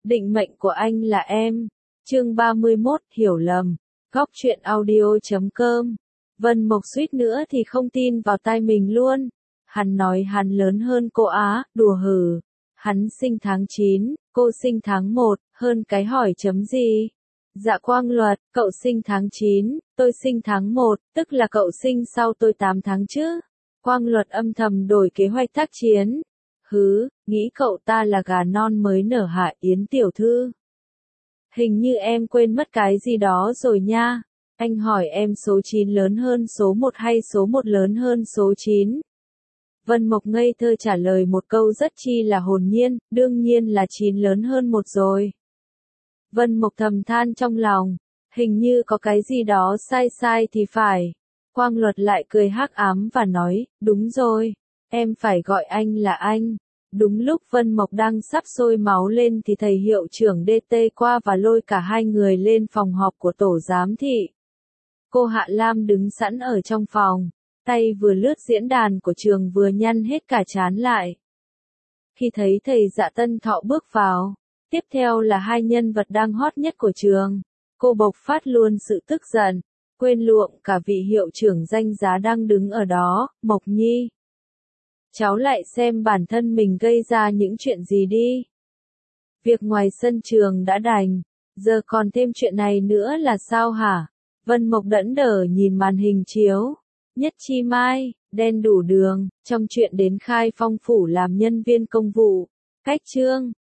Định mệnh của anh là em. Chương 31, hiểu lầm. Góc truyện audio.com. Vân Mộc suýt nữa thì không tin vào tai mình luôn. Hắn nói hắn lớn hơn cô á, đùa hử. Hắn sinh tháng 9, cô sinh tháng 1, hơn cái hỏi chấm gì? Dạ Quang Luật, cậu sinh tháng 9, tôi sinh tháng 1, tức là cậu sinh sau tôi 8 tháng chứ? Quang Luật âm thầm đổi kế hoạch tác chiến. Hứ, nghĩ cậu ta là gà non mới nở hả Yến tiểu thư? Hình như em quên mất cái gì đó rồi nha. Anh hỏi em số 9 lớn hơn số 1 hay số 1 lớn hơn số 9? Vân Mộc ngây thơ trả lời một câu rất chi là hồn nhiên, đương nhiên là 9 lớn hơn 1 rồi. Vân Mộc thầm than trong lòng, hình như có cái gì đó sai sai thì phải. Quang Luật lại cười hắc ám và nói, đúng rồi, em phải gọi anh là anh. Đúng lúc Vân Mộc đang sắp sôi máu lên thì thầy hiệu trưởng DT qua và lôi cả hai người lên phòng họp của tổ giám thị. Cô Hạ Lam đứng sẵn ở trong phòng, tay vừa lướt diễn đàn của trường vừa nhăn hết cả trán lại. Khi thấy thầy Dạ Tân Thọ bước vào, tiếp theo là hai nhân vật đang hot nhất của trường, cô bộc phát luôn sự tức giận, quên luộng cả vị hiệu trưởng danh giá đang đứng ở đó, Mộc Nhi. Cháu lại xem bản thân mình gây ra những chuyện gì đi. Việc ngoài sân trường đã đành, giờ còn thêm chuyện này nữa là sao hả? Vân Mộc đẫn đờ nhìn màn hình chiếu. Nhất Chi Mai, đen đủ đường, trong chuyện đến khai phong phủ làm nhân viên công vụ. Cách chương.